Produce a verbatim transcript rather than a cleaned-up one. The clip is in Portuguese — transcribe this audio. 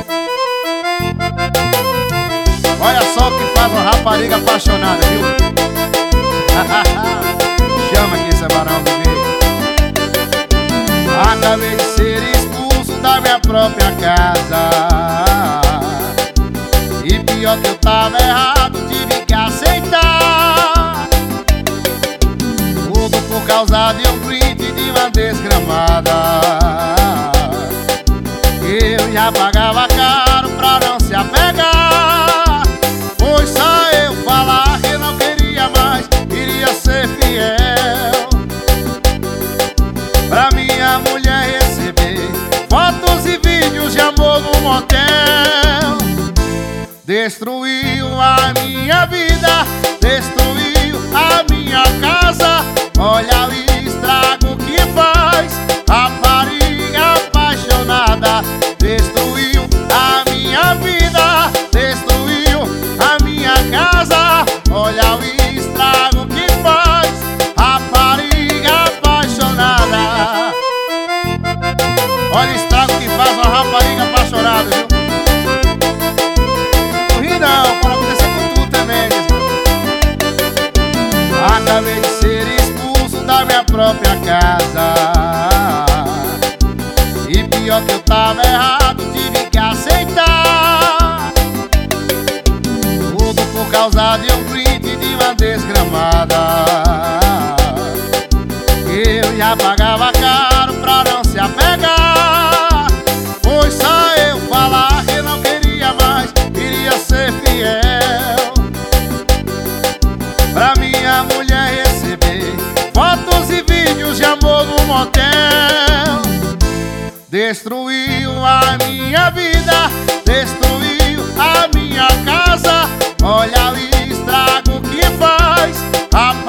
Olha só o que faz uma rapariga apaixonada, viu? Chama aqui, esse varão, bebê. Acabei de ser expulso da minha própria casa, e pior que eu tava errado, tive que aceitar. Tudo por causa de um print de uma desgramada. Eu já pagava caro pra não se apegar. Foi só eu falar que não queria mais, queria ser fiel. Pra minha mulher receber fotos e vídeos de amor no motel. Destruiu a minha vida, destruiu a minha casa. Olha o estrago que faz, rapariga apaixonada. Destruiu a minha vida, destruiu a minha casa. Olha o estrago que faz, rapariga apaixonada. Olha o estrago que faz uma rapariga apaixonada, viu? Não ri não, pode acontecer com tu também, né? Acabei de ser expulso da minha própria casa, e pior que eu tava errado, tive que aceitar. Tudo por causa de um print de uma desgramada. Eu já pagava caro pra não se apegar. Foi só eu falar que não queria mais, queria ser fiel. Pra minha mulher receber fotos e vídeos de amor no motel. Destruiu a minha vida, destruiu a minha casa. Olha o estrago que faz, a